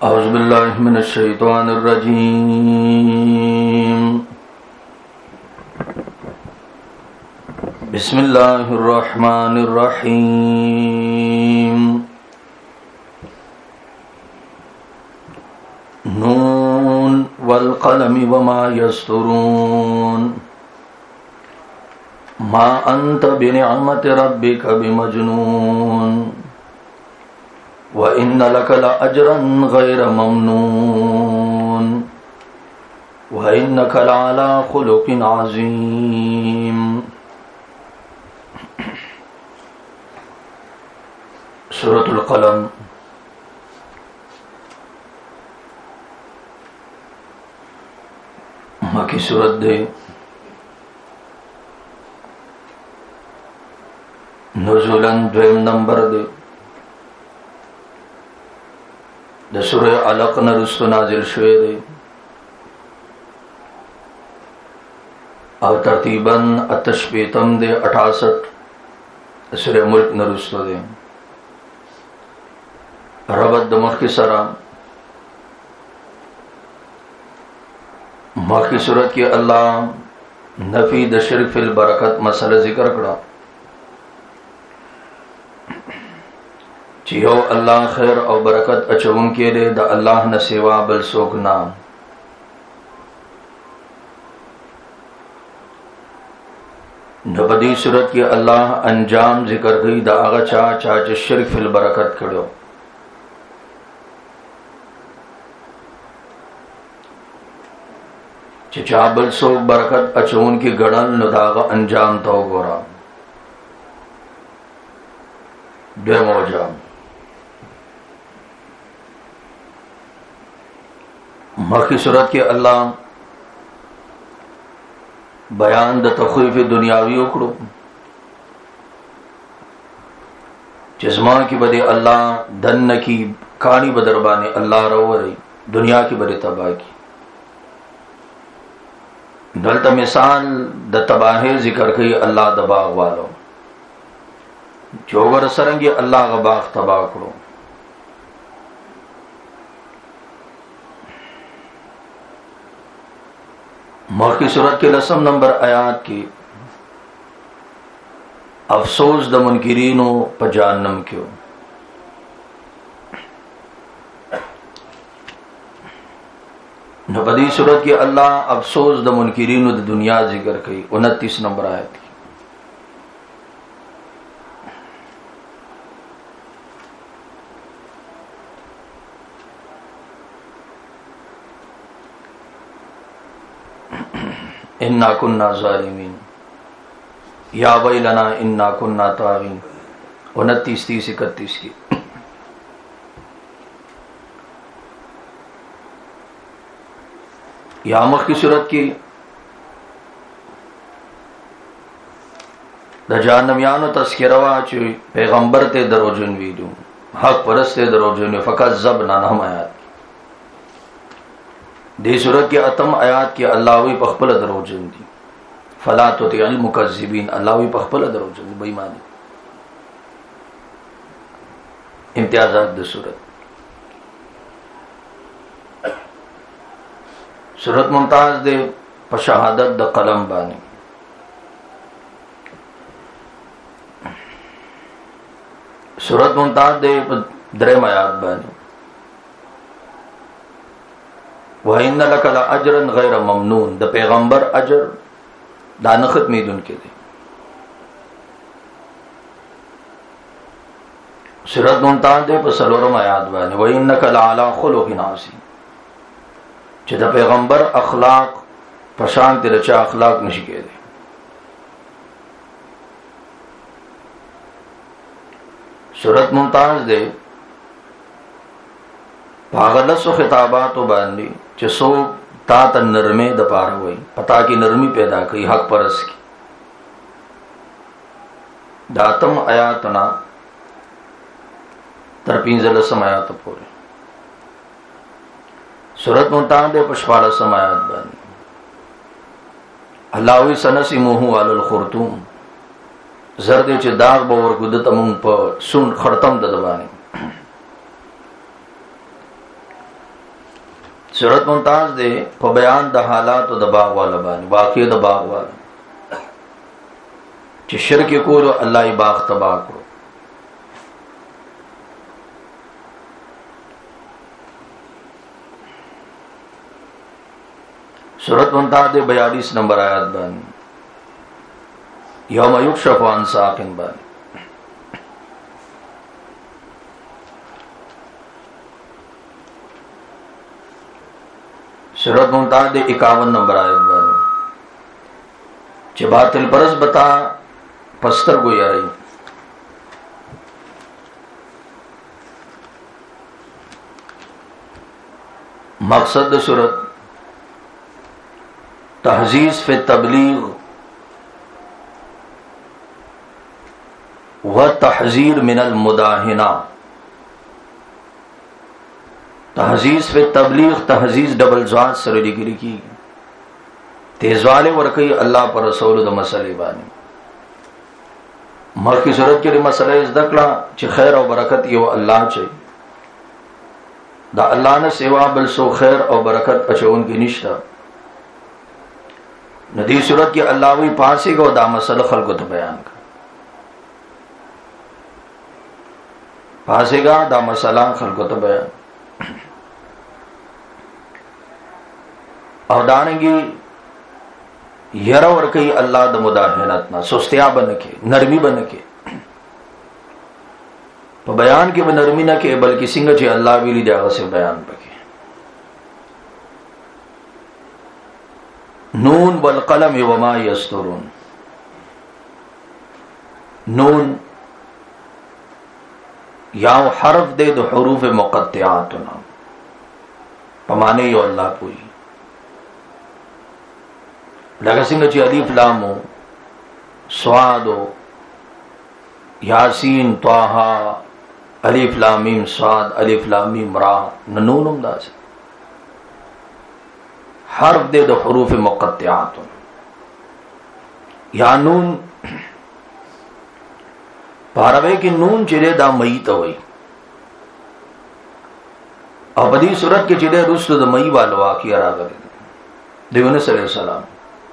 औज़ुबिल्लाहि मिनश्शैतानिर्रजीम। बिस्मिल्लाहिर्रहमानिर्रहीम। नून वल क़लमि वमा यस्तुरून। मा अंत बिनिअमति रब्बिका बिमजनून। व इन्न लक लअजरन गैर ममनून। व इन्नक लअला खुलुकिन अज़ीम। सूरतुल क़लम मक्की सूरत दे नुज़ुलन द्वेम नंबर दे सूरह अलक न रुस्तु नाजिल शुए दे और तरतीबन अतशपीतम दे 68 सूरह मुल्क न रुस्तु दे रबत दमख की सरा मक्की सूरत की अल्लाह नफी द शिर्क फिल बरकत मसला जिक्र करा चियो अल्लाह खैर और बरकत अचवन के दे द अल्लाह न सेवा बल सोक नाम। नबदी सूरत की अल्लाह अंजाम जिक्र गई द आगा चाच शिर्क फिल बरकत करो। चाबल सोक बरकत अचवन की गड़न नुदागा अंजाम तो गोरा बेमोजाम। मक्की सूरत के अल्लाह बयान द तख़वीफ़ दुनियावी उकड़ो जिस्मा की बदे अल्लाह धन की कहानी बदरबाने अल्लाह रो रही दुनिया की बदे तबाह की गलत मिसाल द तबाह जिक्र कई अल्लाह द बाग वालो जोगर सरंगी अल्लाह का बाग तबाह करो। मक्की सूरत के 10 नंबर आयात की अफसोस द मुनकिरीनो पजानम क्यों। नबदी सूरत की अल्लाह अफसोस द मुनकिरीनो द दुनिया जिक्र कई 29 नंबर आयत की इन्ना कुन्ना ज़ालिमीन या वैलना इन्ना कुन्ना तागीन 29, 30, 31 की। यामख की सूरत की द जहन्नमियानो तस्किरवा च पैगंबर ते दरोजन वीदू हक परस्ते दरोजन फ़कत ज़ब नाम आयात दी सूरत के अतम आयात के अल्लाह पखपल दरोजन दी फला तुतिअल मुकज़्ज़िबीन अल्लाह पखपल दरोजन दी बेईमानी इम्तियाज़ात द सूरत मुमताज दे पशहादत द कलम बानी सूरत मुमताज दे द्रेम आयात बानी वह इन्न लक लअजरन गैर ममनून द पैगंबर अजर दानखत में उनके दे। सूरत मुमताज दे पसलोरम आयात बानी वह इन्नक लअला खुलुकिन अज़ीम च द पैगंबर अखलाक प्रशांत रचा अखलाक नशिके दे। सूरत मुमताज दे पागलस खिताबात बांधी चसो तात नरमे द पार हुई पता की नरमी पैदा कई हक परस की दातम आयातना तरपींजलसम आयात पूरे। सूरत मुमताज दे पशपालसम आयात बांधी अल्लाह सनसी मुहू वालुल खुरतूम जर्दे च दाग बवर गुदतमुंग पर सुन खड़तम ददबानी सूरत मुमताज दे په بیان د حالات او د باغ والا باندې واقع د باغ والا چې شرک کولو الله یې باغ تباہ کړو. सूरत मुमताज दे 42 नंबर आयत बानी यौम युक्शफ अन साकिन बानी. सूरत मुमताज दे 51 नंबर आयत बानी चे बातिल परस बता पस्तर गोया रही. मकसद सूरत तहजीज फे तबलीग व तहजीर मिनल मुदाहिना. तहजीज फे तबलीग तहजीज डबल ज़ात सर लिखी की तेजवाले वर्कई अल्लाह पर रसूल द मसले बानी. मर की सूरत के मसले इज़दकला चे खैर और बरकत यो अल्लाह चे दा अल्लाह ने सेवा बल सो खैर और बरकत अचे उनकी निश्ता नदी सूरत की अल्लाह वही पासी को दा मसल खल को तो बयान का पासेगा दा मसला खल को तो बयान और दानेगी यरा और कई अल्लाह द मुदाहिनत ना सुस्तिया बन के नरमी बन के तो बयान के नरमी न के बल्कि सिंह चे अल्लाह भी ली जागा से बयान पके. नून वल कलम वमा यस्तुरून. नून या हरफ दे दो हरूफ मुक़त्तिआत ना पमाने यो अल्लाह पूरी लगा सिंह ची अलीफ लाम हो स्वाद हो यासीन त्वाहा अलीफ लाम मीम स्वाद अलीफ लाम मीम रा नून उमदास हर्फ दे दो हरूफ मुक़त्तिआत या नून पारवे की नून चिरे दा मई तो वही और बदी सूरत के चिरे रुस्त द मई वालो वाक़िया रागर यूनुस अलैहिस्सलाम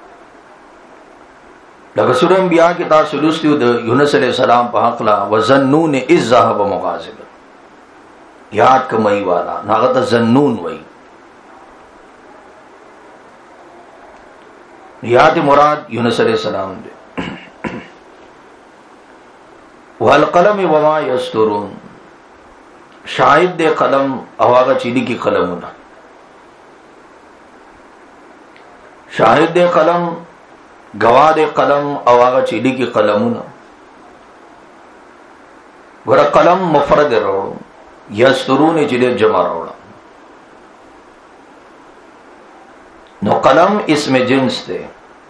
लगा सूरह अंबिया के तासुलुस्ती द यूनुस अलैहिस्सलाम पहकला वज़न्नून इज़ ज़हब मुग़ाज़िब याद का मई वाला नागत ज़न्नून वही याद मुराद यूनुस अलैहिस्सलाम दे. वल कलम वमा यस्तुरून. शाहिद दे कलम अवागा चीली की कलम ना शाहिद दे कलम गवाह दे कलम अवागा चीली की कलम ना वर कलम मुफरद रोड़ यस्तुरून चिले जमा रोड़ा नो कलम इसमें जिन्स दे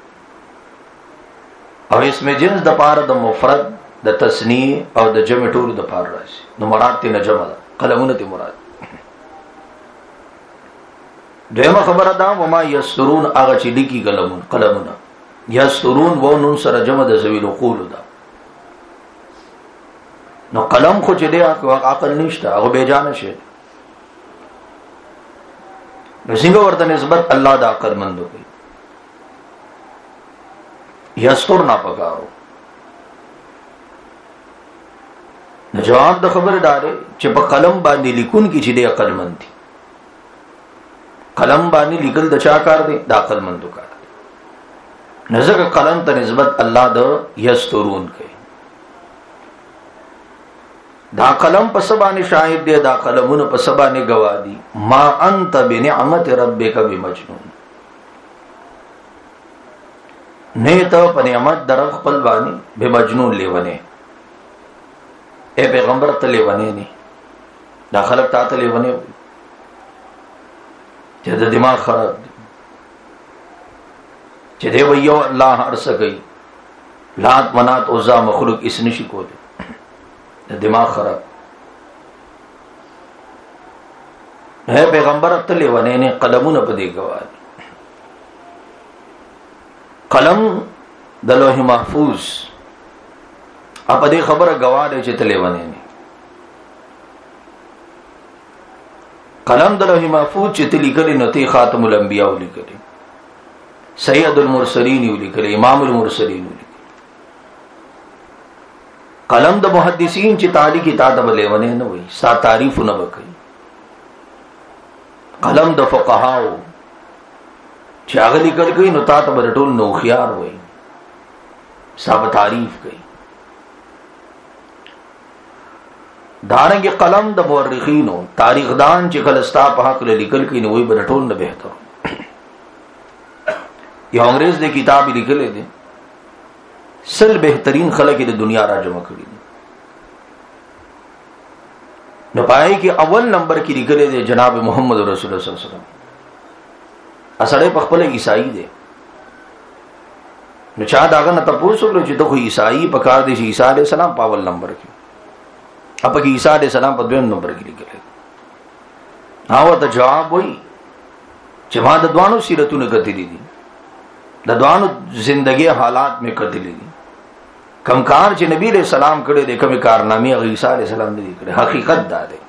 और इसमें जिन्स द पार द मुफरद द तस्नी और द जम टूर द पार राशि नो मुराद ती न जमा कलमुन ती मुराद. दोयमा खबर दा वमा यस्तुरून आगा चिली की कलमुन कलमुन यस्तुरून वो नून सर जम द ज़वील क़ूल दा नो कलम खो चिदे आकल निश्ता अगो बेजान शे सिंगो वर्त निस्बत अल्लाह दा अकलमंद की यस्तुर ना पकारो न जवाब द खबर डारे चे प कलम बांधी लिकुन की चिदे अकलमंद थी कलम बांधी लिकल द चाकार दे दा अकलमंद का नजर कलम त निस्बत अल्लाह द यस्तुरून के दा कलम पसबाने शाहिद दे दा कलमुन पसबाने गवादी मा अंत बिनिअमत रब्बिका बिमजनून. ने तो पनियमत दरख पल बानी बेमजनून लेवने ए पैगंबर तले वने नहीं दा खलक ता तले वने जद दिमाग खराब चदे वयो अल्लाह हर सगई लात मनात उज़्ज़ा मखलूक इसनिशी को दे दिमाग खराब है पैगंबर तले वने ने कलमुन पदे गवाद कलम दलोहि महफूज अपदे खबर गवाद चितले वने ने قلم د لوح محفوظ چې لیکلی نو ته خاتم الانبیاء لیکلی، سید المرسلین لیکلی، امام المرسلین لیکلی. قلم د محدثین چې تعالی کی تا ته لیونه نه وي، ستا تعریف نه وکړي. قلم د فقهاو چې هغه لیکل کوي نو تا ته ټول نو خيار وي، ستا تعریف کوي. دارنګه قلم د مورخینو تاریخ دان چې کله ستا په حق لیکل کوي نو وي ټول نه بهتر. یو انګريز د کتاب لیکل دي سل بهترین خلک د دنیا را جمع کړي، نو پای کې اول نمبر کې لیکل دي جناب محمد رسول الله صلی الله علیه وسلم. اسړې په خپل عیسائی دي، نو چا داغه نه تاسو له چې ته عیسائی په کار دي چې عیسی علیه السلام په اول نمبر کې، اپا کې عیسی علیه السلام په دویم نمبر کې لیکل. هاو ته جواب وایي چې ما د دوانو سیرتونه کتلې دي، د دوانو زندگی حالات میں کتلې دي. کم کار چې نبی علیہ السلام کړي د کوم کارنامې عیسی علیہ السلام نه کړي، حقیقت دا ده.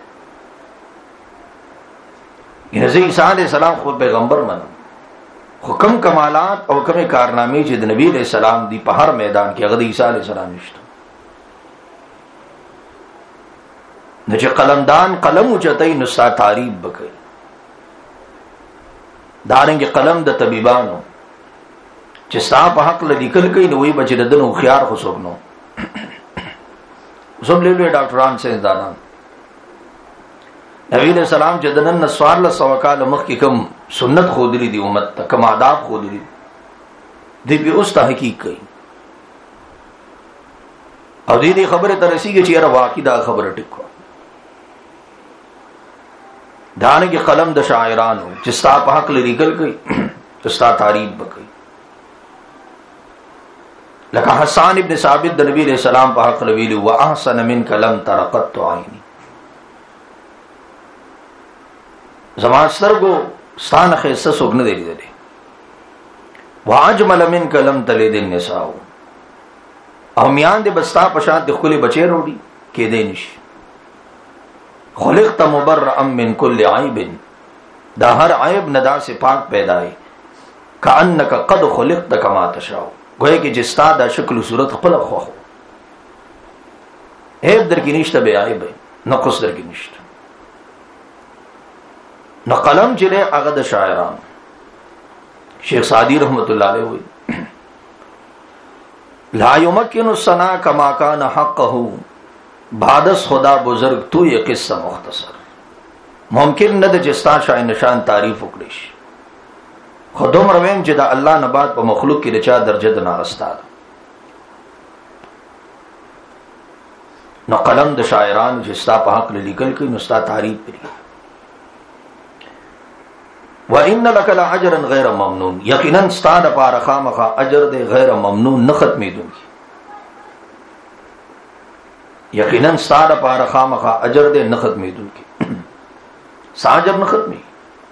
ینه عیسی علیہ السلام خو پیغمبر منو، خو کم کمالات او کوم کارنامې چې د نبی علیہ السلام دی په هر میدان کې هغه د عیسی علیہ السلام نشته. نو چې قلمدان قلم اوچتای نو ستا تعریف وکړي. دارنګه قلم د طبيبانو چې ستا په حق لیکل کوي نو وي بچ ددن خيار خو څوک نو زم له ډاکټران ساينس دانان. نبی علیہ السلام چې دنن نسوار له سوکاله مخ کې کوم سنت خودري دي امت ته، کوم آداب خودري دي به اوس تحقیق کوي او دې خبره ترسيږي چې را واقعي دا خبره ټکو. دانګي قلم د شاعرانو چې ستا په حق لیکل کوي چې ستا تعریف وکړي. لکه حسان ابن ثابت د نبی علیہ السلام په حق ویلي واحسن منک لم ترقت عینی، زما سترګو ستانه خیسه څوک نه دی لیدلی. واجمل منک لم تلد النساء، او میان دې بستا په شان د خپل بچی وروړي کېدې نشي. خلقت مبرئا من كل عیب، دا هر عیب ندا سے پاک پیدا ہے. کأنک قد خلقت کما تشاء، گویا کہ جستا دا شکل و صورت خپل خو عیب در کی نشته، به عیب نقص در کی نشته. نو قلم چې له هغه د شاعران شیخ سعدی رحمت الله علیه وی لا یمکن الثنا کما کان حقه بعدس خدا بزرگ تو یہ قصہ مختصر. ممکن نه د جستا شای نشان تعریف وکړي خودم روین چې دا الله نبات په مخلوق کې رچا درجه نه استاد. نو قلم د شاعران چې ستا په حق لیکل کوي نو ستا تعریف کوي. وان لك لاجرا غیر ممنون، یقینا ستا د پاره خامخا اجر د غیر ممنون نه ختمېدونکي. یقینا ستا د پاره خامخا اجر د نه ختمېدونکي، ساجر نه ختمي.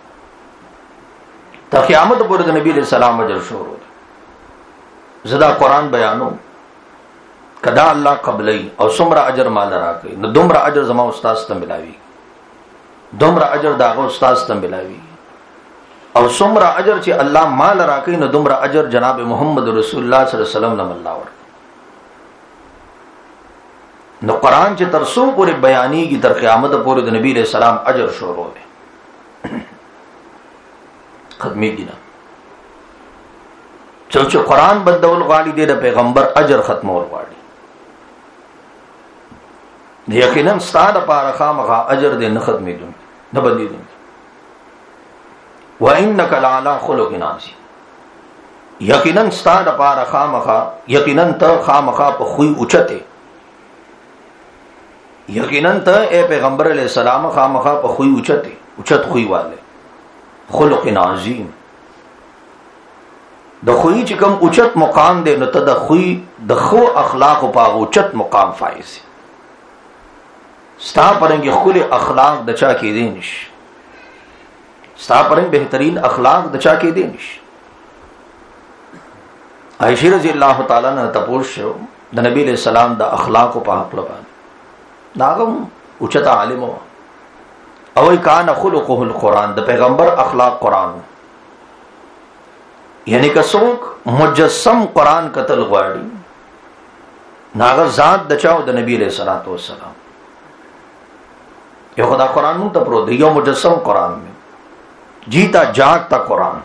تا قیامت پورې د نبی علیہ السلام اجر شروع دی. زدا قرآن بیانو کدا الله قبلای او څومره اجر مال راکړي نو دومره اجر زما استاد ته ملاوي، دومره اجر داغه استاد ته ملاوي. او څومره اجر چې الله مال راکړي نو دومره اجر جناب محمد رسول الله صلی الله علیه وسلم نم الله ور. نو قرآن چې تر څو پورې بیانېږي تر قیامت پورې د نبی علیہ السلام اجر شروع دی، ختمېږي نه. چې قرآن بدول غواړي دی د پیغمبر اجر ختمول غواړي. یقینا ستاسو لپاره خامخا اجر دې نه ختمېدونکي نه بدلیدونکي. وانک لعلی خلق عظیم، یقینا ستاسو لپاره خامخا، یقینا ته خامخا په خوې اوچته، یقینا ته اے پیغمبر علیہ السلام خامخا په خوې اوچته، اوچت خوې والے خلق عظیم. د خوې چې کوم اوچت مقام دی نو ته د خوې د خو اخلاق په اوچت مقام فایز. ستا پرنګ خپل اخلاق د چا کې دي نشي، ستا پرنګ بهترین اخلاق د چا کې دي نشي. عائشہ رضی الله تعالی عنها تاسو د نبی علیہ السلام د اخلاق په حق باندې ناغم اوچت عالم او کان خلقه القرآن، د پیغمبر اخلاق قرآن. یعنی که څوک مجسم قرآن قتل غواړي ناغه ذات د چاو د نبی علیہ الصلوۃ والسلام. یو خدا قرآن مون ته پرو دی، یو مجسم قرآن میں جیتا جاگتا قرآن.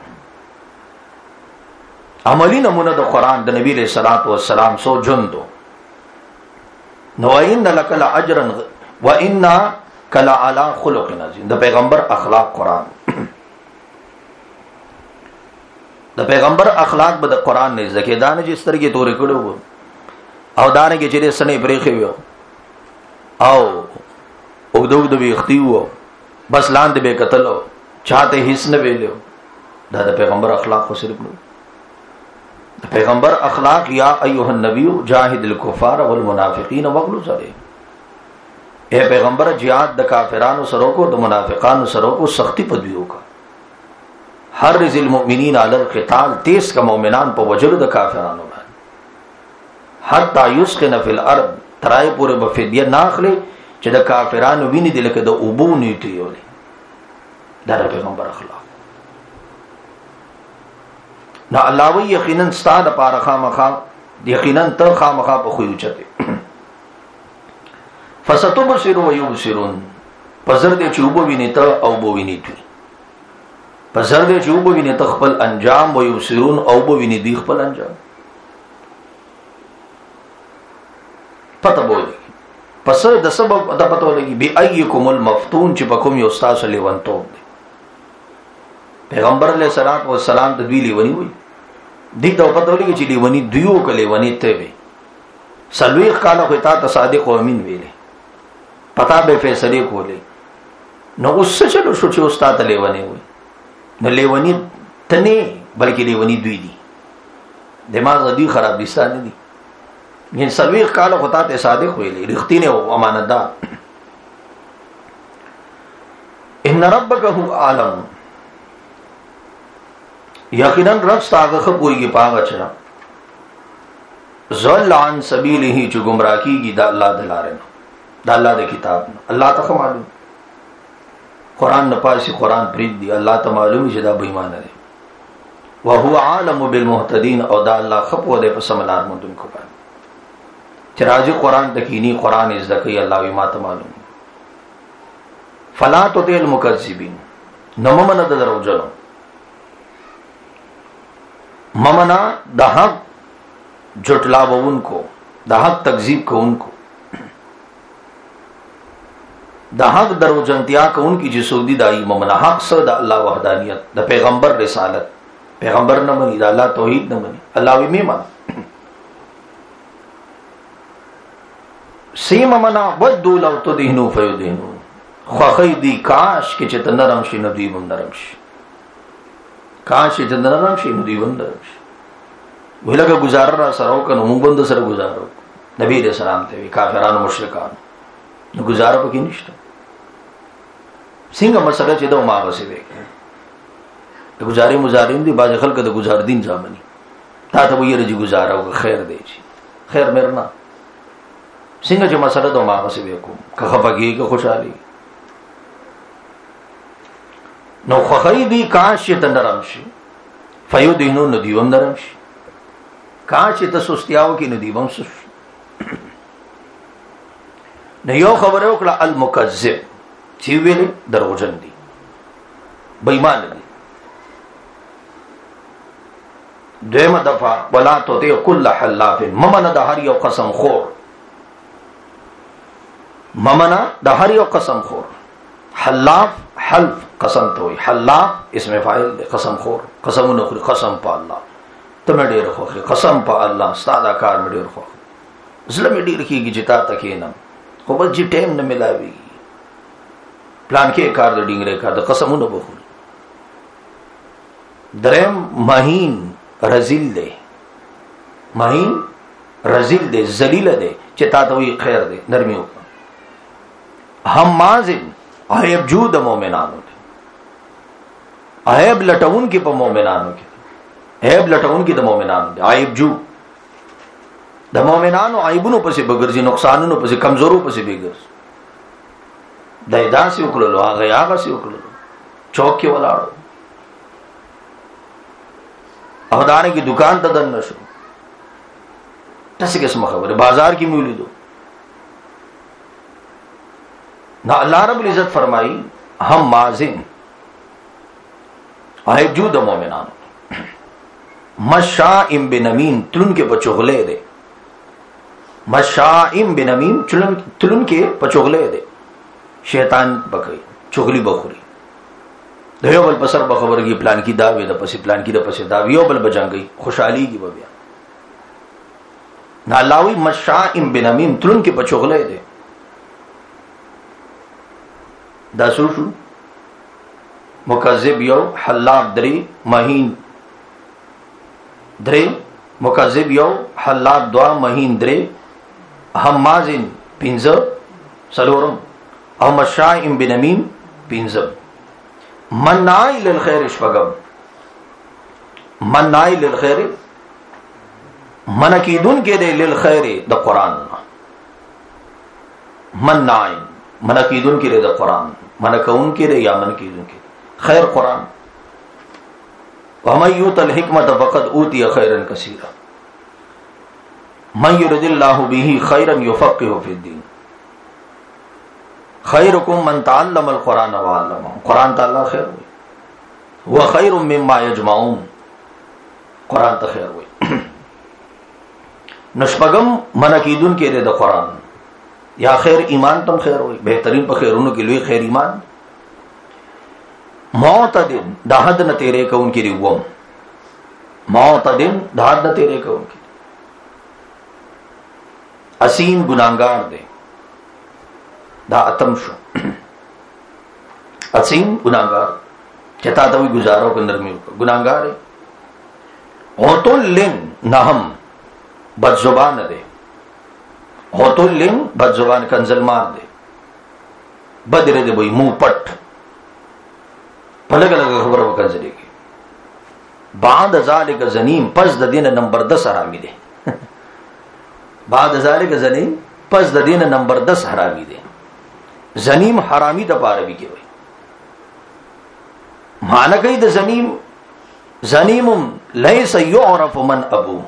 عملی نمونه د قرآن د نبی علیہ الصلوۃ والسلام سو جندو. نو ان لک لاجرا وانک لعلی خلق عظیم، د پیغمبر اخلاق قرآن. د پیغمبر اخلاق به د قرآن نه زکه دانه چې سترګې تورې کړو او دانه کې چې سنې پرېخې وو او وګدو د ویختي وو بس لاندې به قتل چاته هیڅ نه ویلو. دا د پیغمبر اخلاق خو صرف نو د پیغمبر اخلاق یا ایها النبی جاهد الکفار والمنافقین واغلظ علیهم. اے پیغمبر جهاد د کافرانو سره کو د منافقانو سره کو سختی په دیو کا. حرز المؤمنین علی القتال، تیز کا مومنان په وجلو د کافرانو باندې. حتی یسقن فی الارض، ترای پورې بفدیه ناخله چې د کافرانو ویني د لکه د اوبو نیتی وي. دا د پیغمبر اخلاق. نو الله وی یقینا ستاد پاره خامخا، یقینا ته خامخا په خو یوچته. فستبصر و یبصرون، پزر دې چې اوبو ویني ته او بو ویني ته. پزر دې چې اوبو ویني ته خپل انجام، و یبصرون او بو ویني دی خپل انجام. پته بولی پس د سبب د پته ولګي بی ایکم المفتون، چې پکوم یو استاد لیوانتو دی. پیغمبر علیہ الصلوۃ والسلام د دوی لیونی وي دي ته پته ولګي چې لیونی دیو کله ونی ته وي. سلويخ کاله خو تا صادق او امین ویلې، پتا به فیصله کولې. نو اوس څه چلو شو چې استاد لیونی وي؟ نو لیونی تنه بلکې لیونی دوی دي. دماغ دوی خراب دي ستانه دي. یعنی سلويخ کاله خو تا صادق ویلې، رښتینه او امانتدار. ان ربک هو عالم، یقینا رب ستاغه خپويږي پاغه چا زل عن سبیله چې گمراه کیږي د الله د لارې نه، د الله د کتاب نه. الله ته معلوم قرآن نه پاسي قرآن پرید دی، الله ته معلوم چې دا بې ایمان دی. وهو عالم بالمهتدين، او دا الله خپو دی په سملار مونږ کو باندې چې راځي قرآن د کینی قرآن زکه الله وی ما ته معلوم. فلا تطع المكذبين، نو ممنه د دروځلو، ممنا د حق جھٹلاون کو، د حق تکذیب کو ان کو، د حق دروجنتیا کو ان کی جسودی دائی ممنا. حق سر د الله وحدانیت، د پیغمبر رسالت، پیغمبر نه مني، د الله توحید نه مني، الله وی میمن سیم منا ودو لو تدهنو فیدهنو. خوخی دی کاش کې چې نرم شي نو دی هم نرم شي، کاش چې نرم شي نو دی هم نرم شي. ولکه گزار را سره وکنو مونږ بند سره گزارو. نبی رسول سلام ته کافرانو مشرکان نو گزار پکې نشته. څنګه مسله چې دا ما غسه وي د گزاري مزارین دي، باز خلک د گزار دین ځامني تا ته ویره چې گزارو خیر دی، خیر مرنا. څنګه چې مسله دا ما غسه وي کوم که خپګي که خوشالي. نو خوخی دی کاش چې نرم شي، فیدهنو نو دیوم نرم شي. کاش چې سستیاو کې نو دیوم سست. نو یو خبره وکړه المکذب چې ویل دروغجن دي، بې ایمان دي. دویمه دفعه ولا تطع كل حلاف، ممنه د هر یو قسم خور، ممنه د هر یو قسم خور. حلاف حلف قسم ته وي، حلاف اسم فاعل دی، قسم خور قسمونه خوري. قسم په الله ته مې ډېر خوښي، قسم په الله ستاسو کار مې ډېر خوښ، زړه مې ډېر کېږي چې تا ته کېنم خو بس چې ټایم نه ملاوي پلان کې کار د ډینګره کار د قسمونو بخور. درم مهین رزیل دی، مهین رزیل دی، ذلیل دی چې تا ته وي خیر دی، نرمي وکړه. همازن عیب جو د مؤمنانو دی، عیب لټون کې په مؤمنانو کې، عیب لټون کې د مؤمنانو دی. عیب جو د مؤمنانو عیبونو پسې بګرځي، نقصانونو پسې، کمزورو پسې بګرځي. دایدا سی وکړلو هغه سی وکړلو چوک کې ولاړو او دانه کی دکان ته دن نشو تاسو کې سم خبره بازار کې مولیدو نا اللہ رب العزت فرمائی ہم مازن جو د مومنان مشائم بنمیم تلن کے پچغلے دے مشائم بنمیم تلن کے پچغلے دے شیطان بکئی چغلی بخوری دیو بل پسر بخبر کی پلان کی داوی دا پسی پلان کی دا پسی داویو بل بجان گئی خوشحالی کی ببیا نا اللہوی مشائم بنمیم تلن کے پچغلے دے دا سوشو مکذب یو حلاب دری مہین درے مکذب یو حلاب دعا مہین درے حمازن پینزر سلورم او مشائم بنمیم پینزر منائی للخیر شفگم منائی للخیر منکیدون کے دے للخیر دا قرآن منائی منکیدون کے دے دا قرآن منکون کے دے یا منکیدون کے دے خیر قرآن وَمَنْ يُؤْتَ الْحِكْمَةَ فَقَدْ أُوتِيَ خَيْرًا كَثِيرًا مَنْ يُرِدِ اللَّهُ بِهِ خَيْرًا يُفَقِّهُ فِي الدِّينِ خَيْرُكُمْ مَنْ تَعَلَّمَ الْقُرْآنَ وَعَلَّمَهُ قرآن تعالی خیر ہوئی وَخَيْرٌ مِّمَّا يَجْمَعُونَ قرآن تا خیر ہوئی نشپگم منکیدون کے دے دا قرآن یا خیر ایمان تم خیر ہوئی بہترین پا خیرونوں کے لئے خیر ایمان معتدن دا حد نہ تیرے کا ان کی ریوم معتدن دا حد نہ تیرے کا ان کی اسیم گناہگار دے دا اتم شو اسیم گناہگار چتا توی گزارو کا نرمی گناہگار ہے غوتل لن نہم بد زبان دے غوتل لن بد زبان کنزل مار دے بدر دے بھئی منہ پٹ پلگ لگا خبر وکر زدے گی بعد ذالک زنیم پس دا دین نمبر 10 حرامی دے بعد ذالک زنیم پس دا دین نمبر 10 حرامی دے زنیم حرامی دا پاربی کے ہوئی معنی کئی دا زنیم زنیم لیس یعرف من ابوه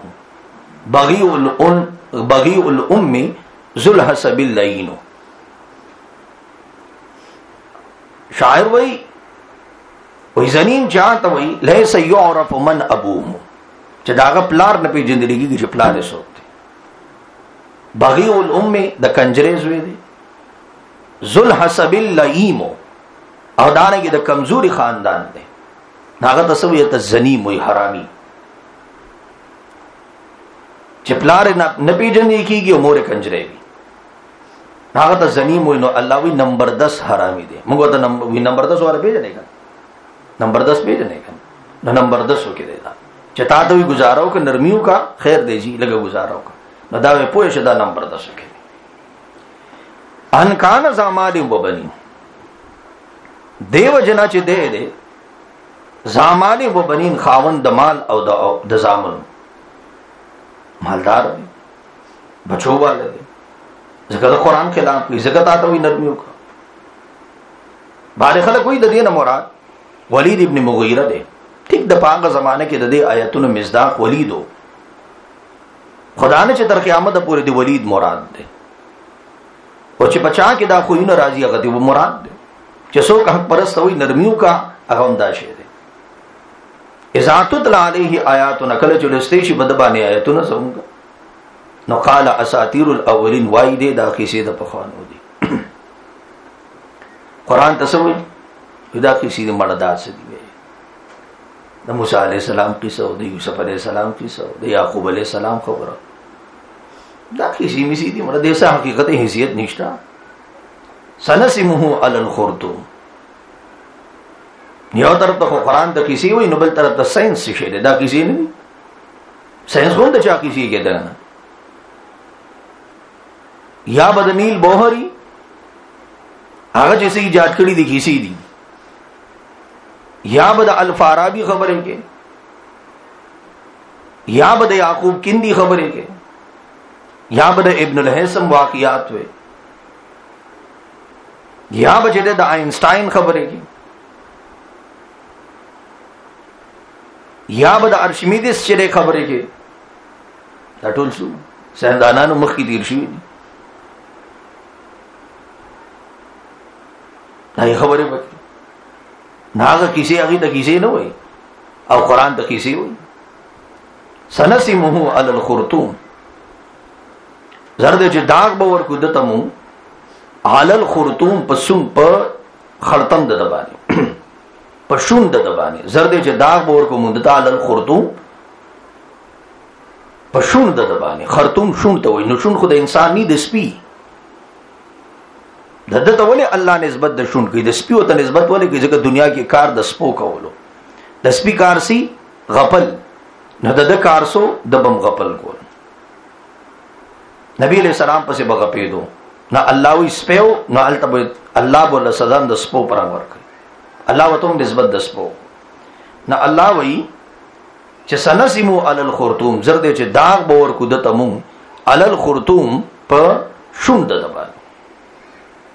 بغیع الام ذو الحسب اللعین شاعر وئی وہی زنیم چاہتا وہی لیس یعرف من ابوه چا داغا پلار نپی جندگی کی چا پلار سوکتے بغیع الام دا کنجریز ہوئے دے ذو الحسب اللعیم او دانے کی دا کمزوری خاندان دے ناغا تصویت زنیم وی حرامی چا پلار نپی جندگی کی گی امور کنجرے بھی ناغا تا زنیم وی نو اللہ وی نمبر 10 حرامی دے مگو تا نمبر 10 وارا بھیجنے کا نمبر 10 بھیجنے کا نو نمبر 10 ہو کے دے دا چتا تو گزاراو کا نرمیوں کا خیر دے جی لگا گزاراو کا نو داوے پوئے شدہ نمبر 10 ہو کے دے انکان زامانی و بنی دیو جنا چی دے دے زامانی و بنین خاون دمال او دا زامن مالدار دے بچو والے دے زکر قرآن خلاف کی زکر آتا ہوئی نرمیوں کا بارے خلق کوئی دا دینا مراد ولید ابن مغیرہ دے ٹھیک دا پاک زمانے کے دے آیتون مزداق ولید ہو خدا نے چھ در قیامت پورے دے ولید مراد دے اور چھ پچا کے دا خوئی راضی اغتی وہ مراد دے چھ سو کا حق پرست ہوئی نرمیوں کا اغم داشے دے اذا تتلا علیہ آیاتون کل چلستیشی بدبانے آیتون سہوں گا نو قال اساطیر الاولین وائی دے دا کسی دا پخوانو دی قرآن تصوی دا کسی دا مرداد سے دیوے دا موسیٰ علیہ السلام قصہ ہو دا یوسف علیہ السلام قصہ ہو دا یعقوب علیہ السلام خبر ہو دا کسی میسی دی مرد ایسا حقیقت حیثیت نشتا سنسمہو علی الخرطوم یو طرف تا قرآن تا کسی ہوئی نبل طرف تا سائنس سے شہر دا کسی نہیں سائنس کون تا چاہ کسی کہتا ہے یا بدنیل بوہری آگا جیسے ایجاد کری دی کسی دی یا بد الفارابی خبریں کے یا بد یعقوب کندی خبریں کے یا بد ابن الحسم واقعات ہوئے یا بچے د آئنسټاین خبرې کی یا به د ارشمیدس چې خبرې کی دا ټول څو ساينسدانانو مخ کې تیر شوي دي دا خبرې وکړي ناغه کیسې هغه د کیسې نه وای او قران د کیسې وای سنسمه علی الخرطوم زرد چې داغ باور کو دتمو علی الخرطوم پسوم په خرطم د دبانی پښون د دبانی زرد چې داغ باور کو مدته علی الخرطوم پښون د دبانی خرطوم شون ته وای نو شون خو د انسان ني د سپي دته ولې الله نسبت د شون کوي د سپي ته نسبت ولې کوي ځکه دنیا کې کار د سپو کولو د سپي کار سي غپل نه د کار سو د بم غپل کول نبی علیہ السلام پسې بغپېدو نه الله وي سپو نه الته الله بوله سزا د سپو پر امر کوي الله وته نسبت د سپو نه الله وي چې سنسمو علی الخرطوم زرد چې داغ باور کو د تمو علی الخرطوم په شون د دبان